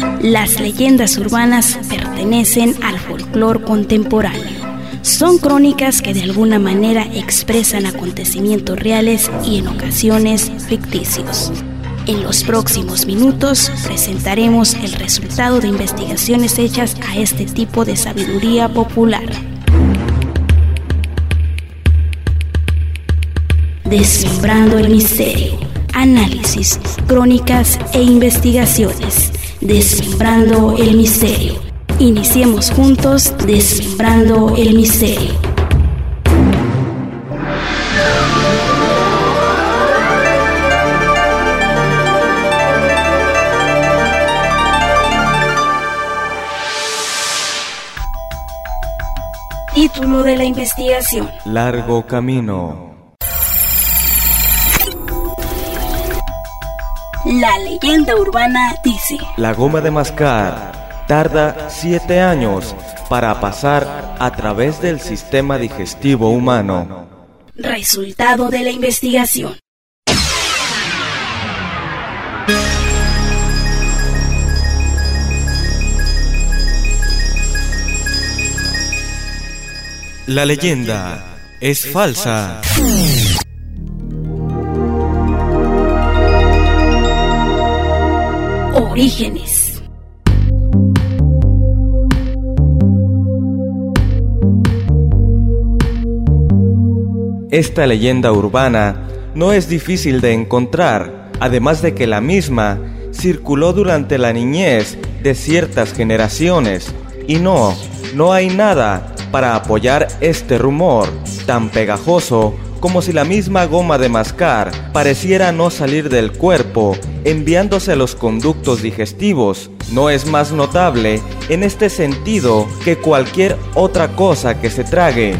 Las leyendas urbanas pertenecen al folclore contemporáneo. Son crónicas que de alguna manera expresan acontecimientos reales y en ocasiones ficticios. En los próximos minutos presentaremos el resultado de investigaciones hechas a este tipo de sabiduría popular. Desmembrando el misterio. Análisis, crónicas e investigaciones. Desmembrando el misterio. Iniciemos juntos Desmembrando el misterio. Título de la investigación: Largo camino. La leyenda urbana dice: La goma de mascar tarda 7 años para pasar a través del sistema digestivo humano. Resultado de la investigación: La leyenda es falsa. Orígenes. Esta leyenda urbana no es difícil de encontrar, además de que la misma circuló durante la niñez de ciertas generaciones, y no hay nada para apoyar este rumor tan pegajoso como si la misma goma de mascar pareciera no salir del cuerpo, enviándose a los conductos digestivos. No es más notable en este sentido que cualquier otra cosa que se trague.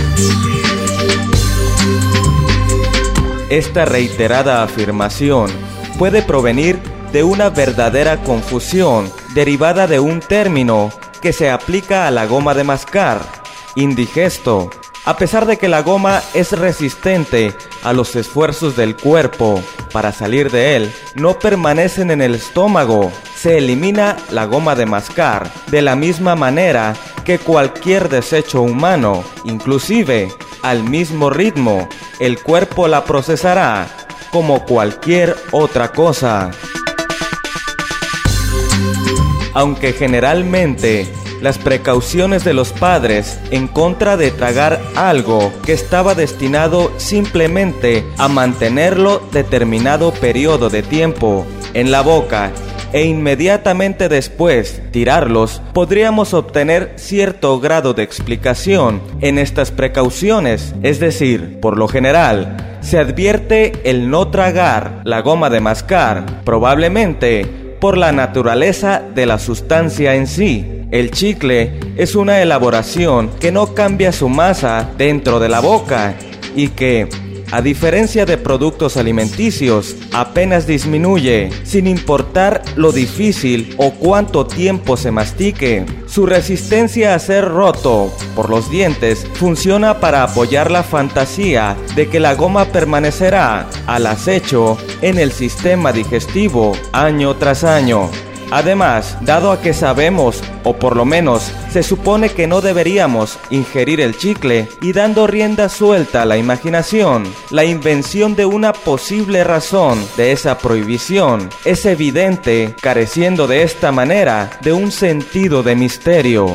Esta reiterada afirmación puede provenir de una verdadera confusión derivada de un término que se aplica a la goma de mascar: indigesto. A pesar de que la goma es resistente a los esfuerzos del cuerpo para salir de él, no permanecen en el estómago. Se elimina la goma de mascar de la misma manera que cualquier desecho humano, inclusive al mismo ritmo. El cuerpo la procesará como cualquier otra cosa. Aunque generalmente las precauciones de los padres en contra de tragar algo que estaba destinado simplemente a mantenerlo determinado periodo de tiempo en la boca e inmediatamente después tirarlos, podríamos obtener cierto grado de explicación en estas precauciones. Es decir, por lo general, se advierte el no tragar la goma de mascar, probablemente por la naturaleza de la sustancia en sí. El chicle es una elaboración que no cambia su masa dentro de la boca y que, a diferencia de productos alimenticios, apenas disminuye, sin importar lo difícil o cuánto tiempo se mastique. Su resistencia a ser roto por los dientes funciona para apoyar la fantasía de que la goma permanecerá al acecho en el sistema digestivo año tras año. Además, dado a que sabemos, o por lo menos se supone que no deberíamos ingerir el chicle, y dando rienda suelta a la imaginación, la invención de una posible razón de esa prohibición es evidente, careciendo de esta manera de un sentido de misterio.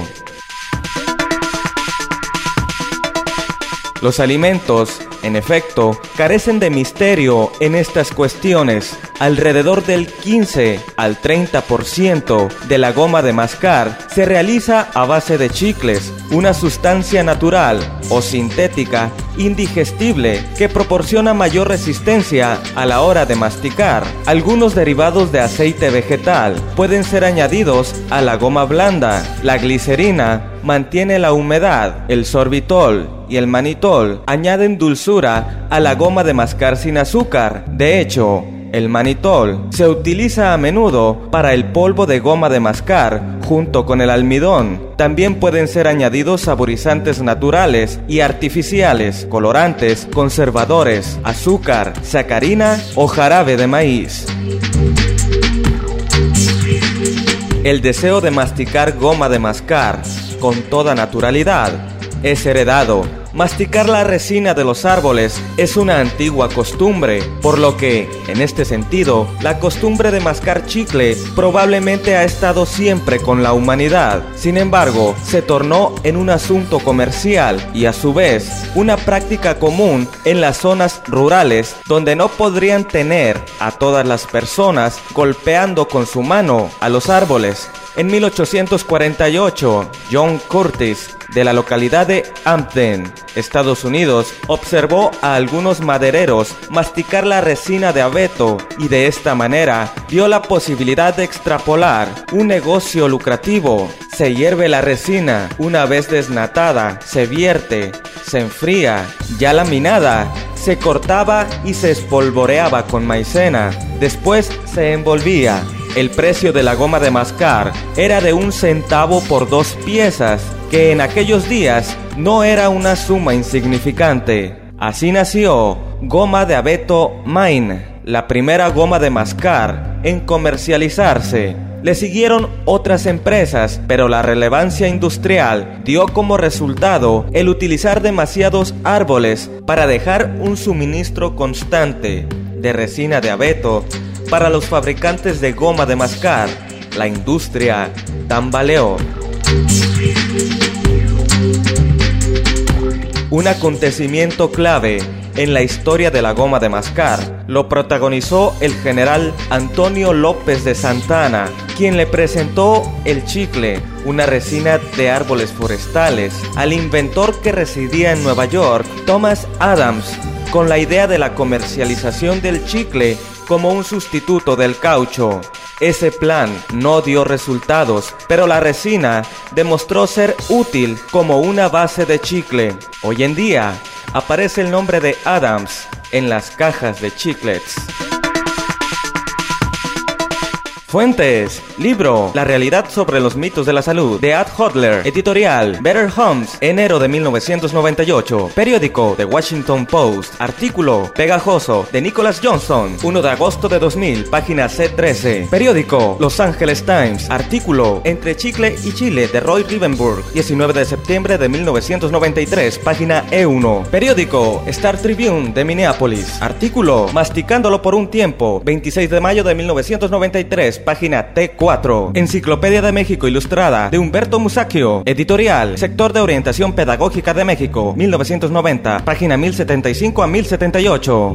Los alimentos, en efecto, carecen de misterio en estas cuestiones. Alrededor del 15 al 30% de la goma de mascar se realiza a base de chicles, una sustancia natural o sintética indigestible que proporciona mayor resistencia a la hora de masticar. Algunos derivados de aceite vegetal pueden ser añadidos a la goma blanda. La glicerina mantiene la humedad, el sorbitol y el manitol añaden dulzura a la goma de mascar sin azúcar. De hecho, el manitol se utiliza a menudo para el polvo de goma de mascar junto con el almidón. También pueden ser añadidos saborizantes naturales y artificiales, colorantes, conservadores, azúcar, sacarina o jarabe de maíz. El deseo de masticar goma de mascar con toda naturalidad es heredado. Masticar la resina de los árboles es una antigua costumbre, por lo que, en este sentido, la costumbre de mascar chicle probablemente ha estado siempre con la humanidad. Sin embargo, se tornó en un asunto comercial y, a su vez, una práctica común en las zonas rurales donde no podrían tener a todas las personas golpeando con su mano a los árboles. En 1848, John Curtis, de la localidad de Hampden, Estados Unidos, observó a algunos madereros masticar la resina de abeto y de esta manera vio la posibilidad de extrapolar un negocio lucrativo. Se hierve la resina, una vez desnatada, se vierte, se enfría, ya laminada, se cortaba y se espolvoreaba con maicena, después se envolvía. El precio de la goma de mascar era de 1 centavo por 2 piezas, que en aquellos días no era una suma insignificante. Así nació Goma de Abeto Maine, la primera goma de mascar en comercializarse. Le siguieron otras empresas, pero la relevancia industrial dio como resultado el utilizar demasiados árboles para dejar un suministro constante de resina de abeto. Para los fabricantes de goma de mascar, la industria tambaleó. Un acontecimiento clave en la historia de la goma de mascar lo protagonizó el general Antonio López de Santa Anna, quien le presentó el chicle, una resina de árboles forestales, al inventor que residía en Nueva York, Thomas Adams, con la idea de la comercialización del chicle como un sustituto del caucho. Ese plan no dio resultados, pero la resina demostró ser útil como una base de chicle. Hoy en día, aparece el nombre de Adams en las cajas de chiclets. Fuentes: libro La realidad sobre los mitos de la salud, de Ad Hodler. Editorial Better Homes, enero de 1998. Periódico The Washington Post. Artículo pegajoso de Nicholas Johnson, 1 de agosto de 2000, página C13. Periódico Los Angeles Times. Artículo Entre chicle y chile de Roy Rivenburg, 19 de septiembre de 1993, página E1. Periódico Star Tribune de Minneapolis. Artículo Masticándolo por un tiempo, 26 de mayo de 1993, página T4. Enciclopedia de México Ilustrada de Humberto Musacchio. Editorial Sector de Orientación Pedagógica de México, 1990, página 1075 a 1078.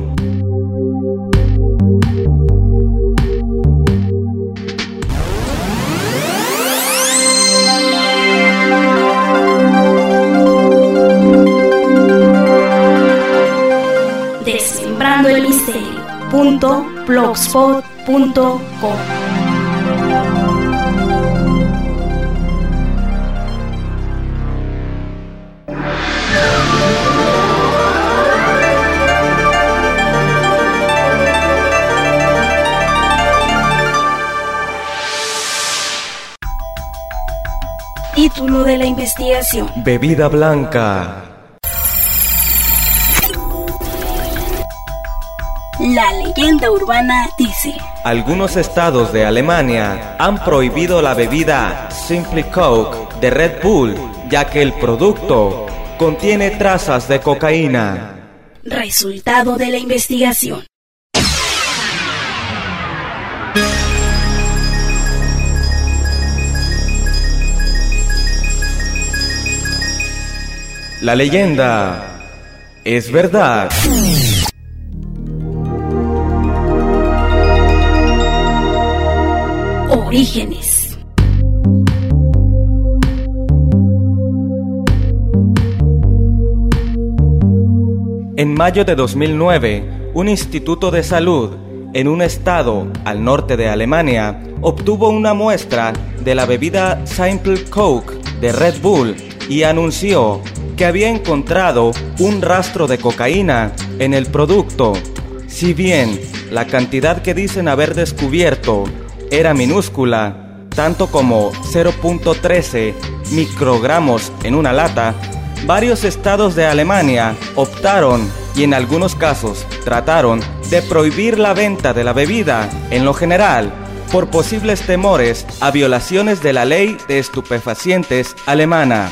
Descifrando el misterio.blogspot.com. Título de la investigación: Bebida blanca. La leyenda urbana dice: algunos estados de Alemania han prohibido la bebida Simply Coke de Red Bull, ya que el producto contiene trazas de cocaína. Resultado de la investigación: la leyenda es verdad. Orígenes. En mayo de 2009, un instituto de salud en un estado al norte de Alemania obtuvo una muestra de la bebida Simple Coke de Red Bull y anunció que había encontrado un rastro de cocaína en el producto. Si bien la cantidad que dicen haber descubierto era minúscula, tanto como 0.13 microgramos en una lata, varios estados de Alemania optaron y en algunos casos trataron de prohibir la venta de la bebida. En lo general, por posibles temores a violaciones de la ley de estupefacientes alemana.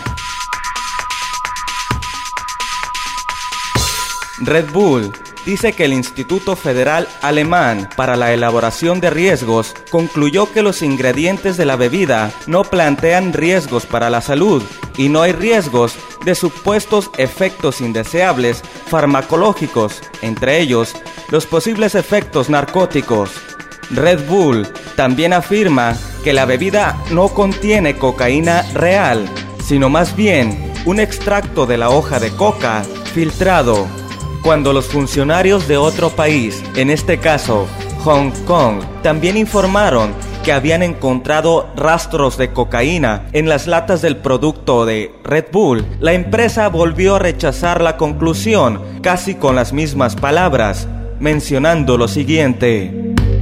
Red Bull dice que el Instituto Federal Alemán para la Elaboración de Riesgos concluyó que los ingredientes de la bebida no plantean riesgos para la salud y no hay riesgos de supuestos efectos indeseables farmacológicos, entre ellos los posibles efectos narcóticos. Red Bull también afirma que la bebida no contiene cocaína real, sino más bien un extracto de la hoja de coca filtrado. Cuando los funcionarios de otro país, en este caso Hong Kong, también informaron que habían encontrado rastros de cocaína en las latas del producto de Red Bull, la empresa volvió a rechazar la conclusión casi con las mismas palabras, mencionando lo siguiente: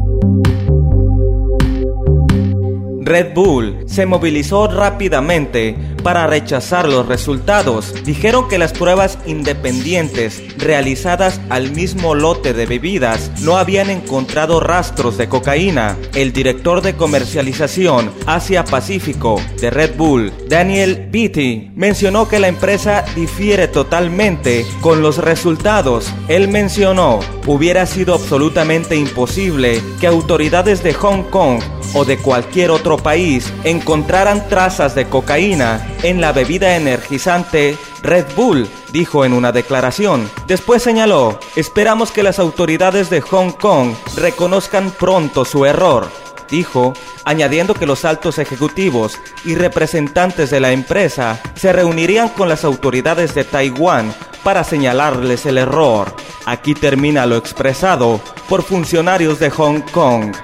Red Bull se movilizó rápidamente para rechazar los resultados. Dijeron que las pruebas independientes realizadas al mismo lote de bebidas no habían encontrado rastros de cocaína. El director de comercialización Asia-Pacífico de Red Bull, Daniel Beatty, mencionó que la empresa difiere totalmente con los resultados. Él mencionó: hubiera sido absolutamente imposible que autoridades de Hong Kong o de cualquier otro país encontraran trazas de cocaína en la bebida energizante Red Bull, dijo en una declaración. Después señaló: esperamos que las autoridades de Hong Kong reconozcan pronto su error, dijo, añadiendo que los altos ejecutivos y representantes de la empresa se reunirían con las autoridades de Taiwán para señalarles el error. Aquí termina lo expresado por funcionarios de Hong Kong.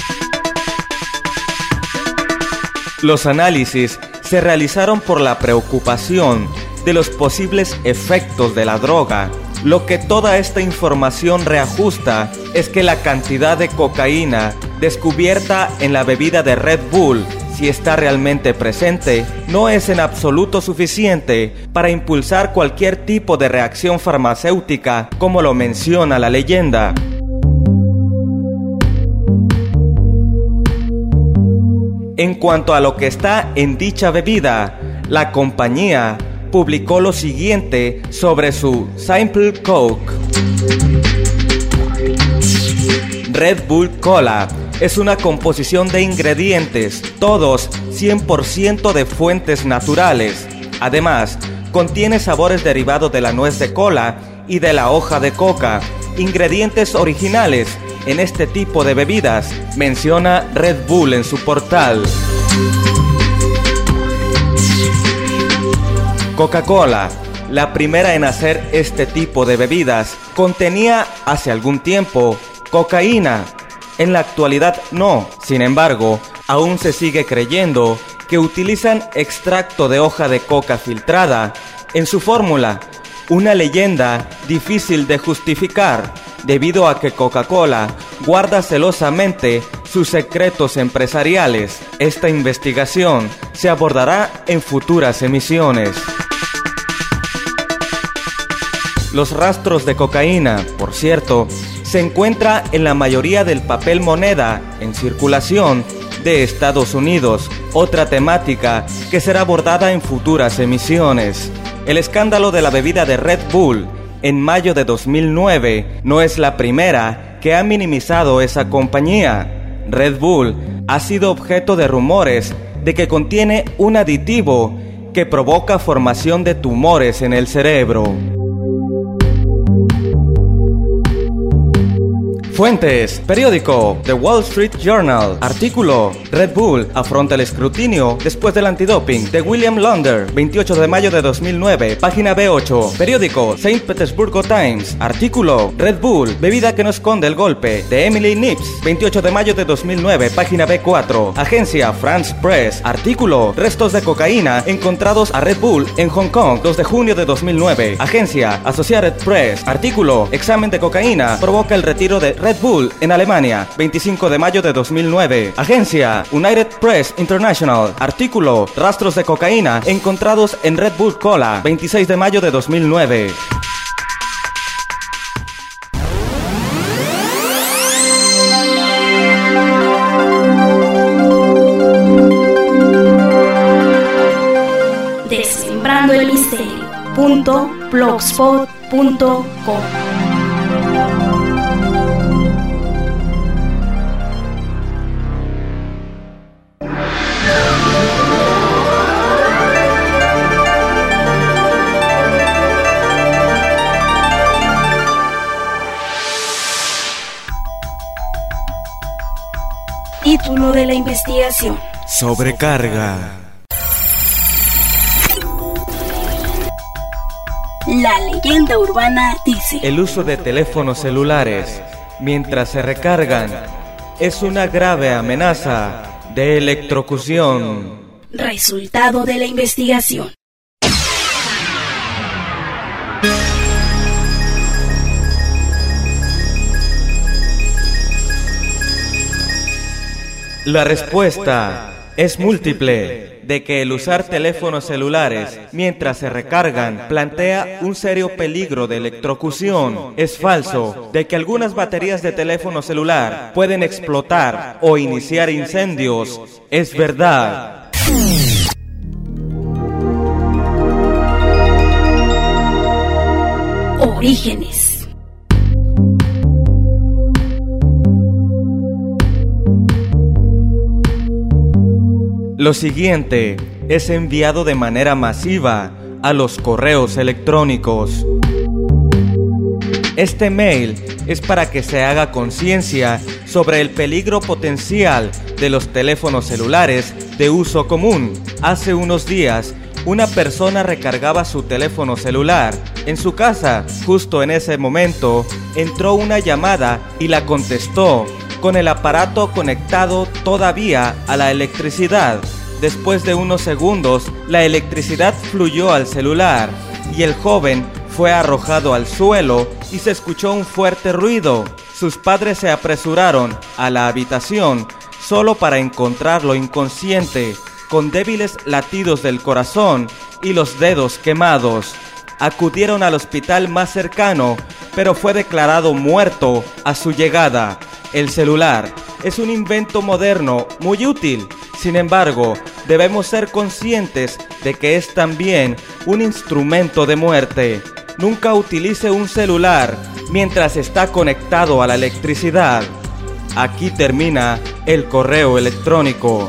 Los análisis se realizaron por la preocupación de los posibles efectos de la droga. Lo que toda esta información reajusta es que la cantidad de cocaína descubierta en la bebida de Red Bull, si está realmente presente, no es en absoluto suficiente para impulsar cualquier tipo de reacción farmacéutica, como lo menciona la leyenda. En cuanto a lo que está en dicha bebida, la compañía publicó lo siguiente sobre su Simple Coke. Red Bull Cola es una composición de ingredientes, todos 100% de fuentes naturales. Además, contiene sabores derivados de la nuez de cola y de la hoja de coca, ingredientes originales en este tipo de bebidas, menciona Red Bull en su portal. Coca-Cola, la primera en hacer este tipo de bebidas, contenía hace algún tiempo cocaína. En la actualidad no, sin embargo, aún se sigue creyendo que utilizan extracto de hoja de coca filtrada en su fórmula, una leyenda difícil de justificar, debido a que Coca-Cola guarda celosamente sus secretos empresariales. Esta investigación se abordará en futuras emisiones. Los rastros de cocaína, por cierto, se encuentra en la mayoría del papel moneda en circulación de Estados Unidos, otra temática que será abordada en futuras emisiones. El escándalo de la bebida de Red Bull en mayo de 2009 no es la primera que ha minimizado esa compañía. Red Bull ha sido objeto de rumores de que contiene un aditivo que provoca formación de tumores en el cerebro. Fuentes: periódico The Wall Street Journal. Artículo: Red Bull afronta el escrutinio después del antidoping, de William Launder, 28 de mayo de 2009, página B8. Periódico St. Petersburgo Times. Artículo: Red Bull, bebida que no esconde el golpe, de Emily Nips, 28 de mayo de 2009, página B4. Agencia France Press. Artículo: restos de cocaína encontrados a Red Bull en Hong Kong, 2 de junio de 2009. Agencia Associated Press. Artículo: examen de cocaína provoca el retiro de Red Bull en Alemania, 25 de mayo de 2009. Agencia United Press International. Artículo: rastros de cocaína encontrados en Red Bull Cola, 26 de mayo de 2009. www.blogspot.com. Título de la investigación: sobrecarga. La leyenda urbana dice: el uso de teléfonos celulares mientras se recargan es una grave amenaza de electrocución. Resultado de la investigación: la respuesta es múltiple, de que el usar teléfonos celulares mientras se recargan plantea un serio peligro de electrocución. Es falso, de que algunas baterías de teléfono celular pueden explotar o iniciar incendios. Es verdad. Orígenes. Lo siguiente es enviado de manera masiva a los correos electrónicos. Este mail es para que se haga conciencia sobre el peligro potencial de los teléfonos celulares de uso común. Hace unos días, una persona recargaba su teléfono celular en su casa. Justo en ese momento, entró una llamada y la contestó con el aparato conectado todavía a la electricidad. Después de unos segundos, la electricidad fluyó al celular y el joven fue arrojado al suelo y se escuchó un fuerte ruido. Sus padres se apresuraron a la habitación solo para encontrarlo inconsciente, con débiles latidos del corazón y los dedos quemados. Acudieron al hospital más cercano, pero fue declarado muerto a su llegada. El celular es un invento moderno muy útil. Sin embargo, debemos ser conscientes de que es también un instrumento de muerte. Nunca utilice un celular mientras está conectado a la electricidad. Aquí termina el correo electrónico.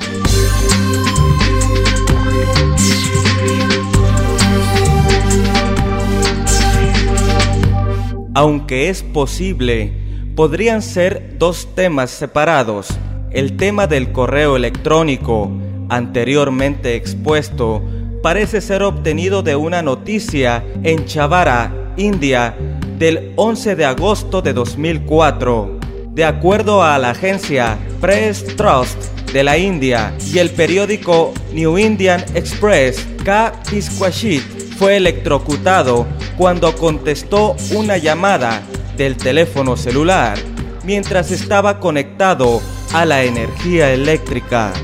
Aunque es posible, podrían ser dos temas separados. El tema del correo electrónico, anteriormente expuesto, parece ser obtenido de una noticia en Chavara, India, del 11 de agosto de 2004. De acuerdo a la agencia Press Trust de la India y el periódico New Indian Express, K. Biswajit fue electrocutado cuando contestó una llamada del teléfono celular mientras estaba conectado a la energía eléctrica.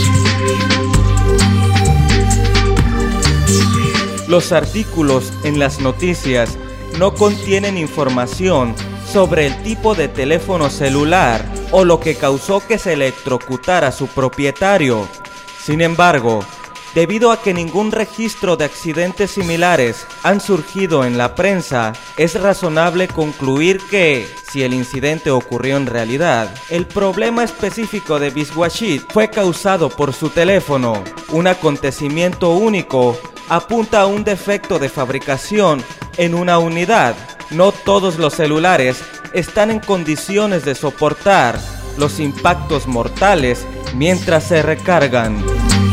Los artículos en las noticias no contienen información sobre el tipo de teléfono celular o lo que causó que se electrocutara su propietario. Sin embargo, debido a que ningún registro de accidentes similares han surgido en la prensa, es razonable concluir que, si el incidente ocurrió en realidad, el problema específico de Biswajit fue causado por su teléfono. Un acontecimiento único apunta a un defecto de fabricación en una unidad. No todos los celulares están en condiciones de soportar los impactos mortales mientras se recargan.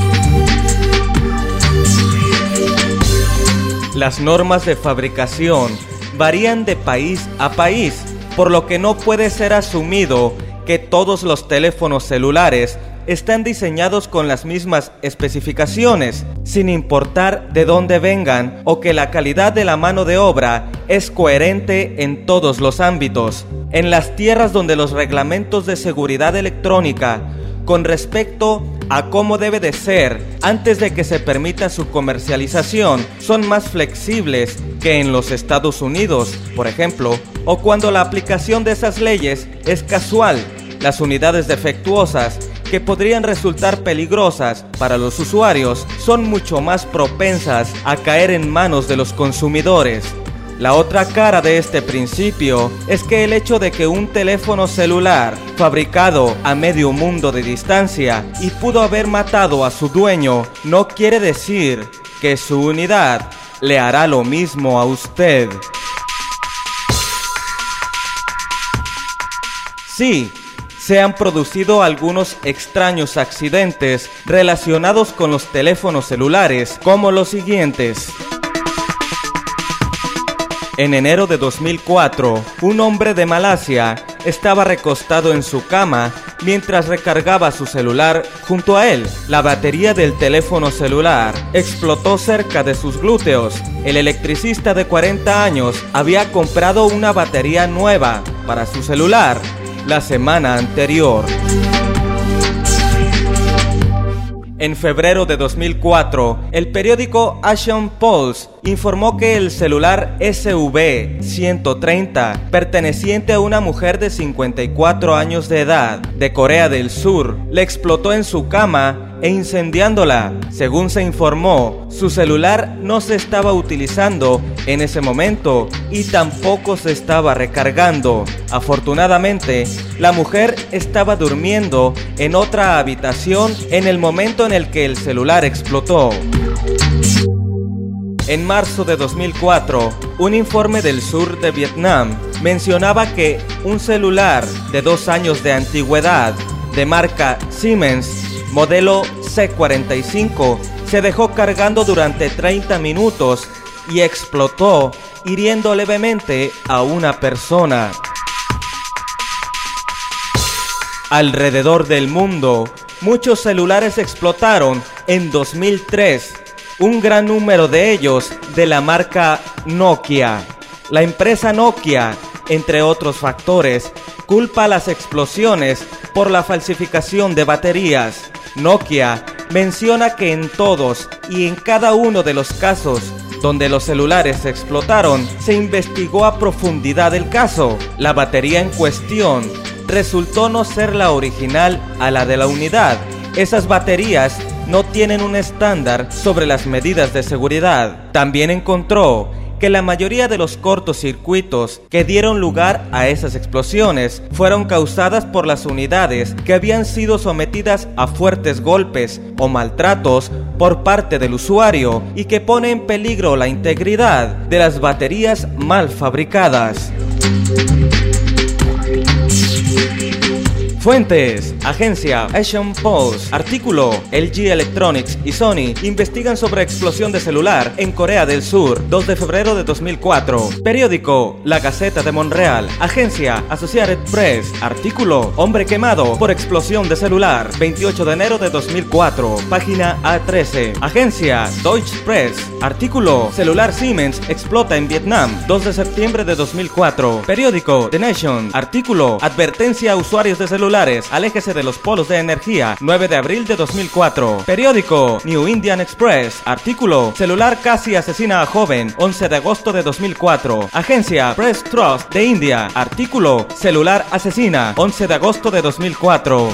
Las normas de fabricación varían de país a país, por lo que no puede ser asumido que todos los teléfonos celulares están diseñados con las mismas especificaciones, sin importar de dónde vengan, o que la calidad de la mano de obra es coherente en todos los ámbitos. En las tierras donde los reglamentos de seguridad electrónica con respecto a cómo debe de ser antes de que se permita su comercialización son más flexibles que en los Estados Unidos, por ejemplo, o cuando la aplicación de esas leyes es casual, las unidades defectuosas que podrían resultar peligrosas para los usuarios, son mucho más propensas a caer en manos de los consumidores. La otra cara de este principio es que el hecho de que un teléfono celular, fabricado a medio mundo de distancia y pudo haber matado a su dueño, no quiere decir que su unidad le hará lo mismo a usted. Sí, se han producido algunos extraños accidentes relacionados con los teléfonos celulares, como los siguientes. En enero de 2004, un hombre de Malasia estaba recostado en su cama mientras recargaba su celular junto a él. La batería del teléfono celular explotó cerca de sus glúteos. El electricista de 40 años había comprado una batería nueva para su celular la semana anterior. En febrero de 2004, el periódico Asian Pulse informó que el celular SV-130, perteneciente a una mujer de 54 años de edad, de Corea del Sur, le explotó en su cama e incendiándola. Según se informó, su celular no se estaba utilizando en ese momento y tampoco se estaba recargando. Afortunadamente, la mujer estaba durmiendo en otra habitación en el momento en el que el celular explotó. En marzo de 2004, un informe del sur de Vietnam mencionaba que un celular de 2 años de antigüedad de marca Siemens, modelo C45, se dejó cargando durante 30 minutos y explotó, hiriendo levemente a una persona. Alrededor del mundo, muchos celulares explotaron en 2003, un gran número de ellos de la marca Nokia. La empresa Nokia, entre otros factores, culpa las explosiones por la falsificación de baterías. Nokia menciona que en todos y en cada uno de los casos donde los celulares explotaron, se investigó a profundidad el caso. La batería en cuestión resultó no ser la original a la de la unidad. Esas baterías no tienen un estándar sobre las medidas de seguridad. También encontró que la mayoría de los cortocircuitos que dieron lugar a esas explosiones fueron causadas por las unidades que habían sido sometidas a fuertes golpes o maltratos por parte del usuario y que pone en peligro la integridad de las baterías mal fabricadas. Fuentes: Agencia Asian Pulse. Artículo: LG Electronics y Sony investigan sobre explosión de celular en Corea del Sur, 2 de febrero de 2004. Periódico: La Gaceta de Montreal. Agencia Associated Press. Artículo: Hombre quemado por explosión de celular, 28 de enero de 2004. Página A13. Agencia Deutsche Press. Artículo: Celular Siemens explota en Vietnam, 2 de septiembre de 2004. Periódico: The Nation. Artículo: Advertencia a usuarios de celular: aléjese de los polos de energía, 9 de abril de 2004. Periódico: New Indian Express. Artículo: Celular casi asesina a joven, 11 de agosto de 2004. Agencia Press Trust de India. Artículo: Celular asesina, 11 de agosto de 2004.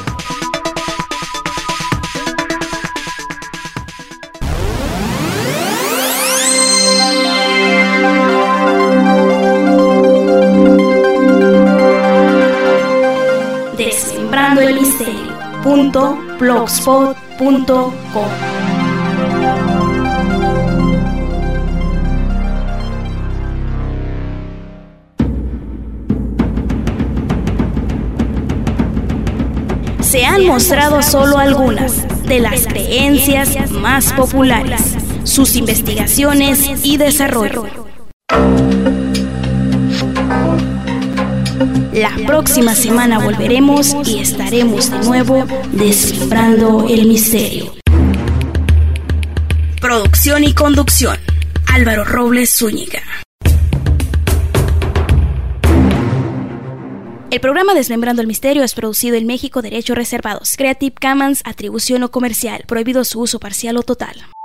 Descifrando el misterio.blogspot.com. Se han mostrado solo algunas de las creencias más populares, sus investigaciones y desarrollo. La próxima semana volveremos y estaremos de nuevo descifrando el misterio. Producción y conducción: Álvaro Robles Zúñiga. El programa Desmembrando el Misterio es producido en México, derechos reservados. Creative Commons, atribución no comercial, prohibido su uso parcial o total.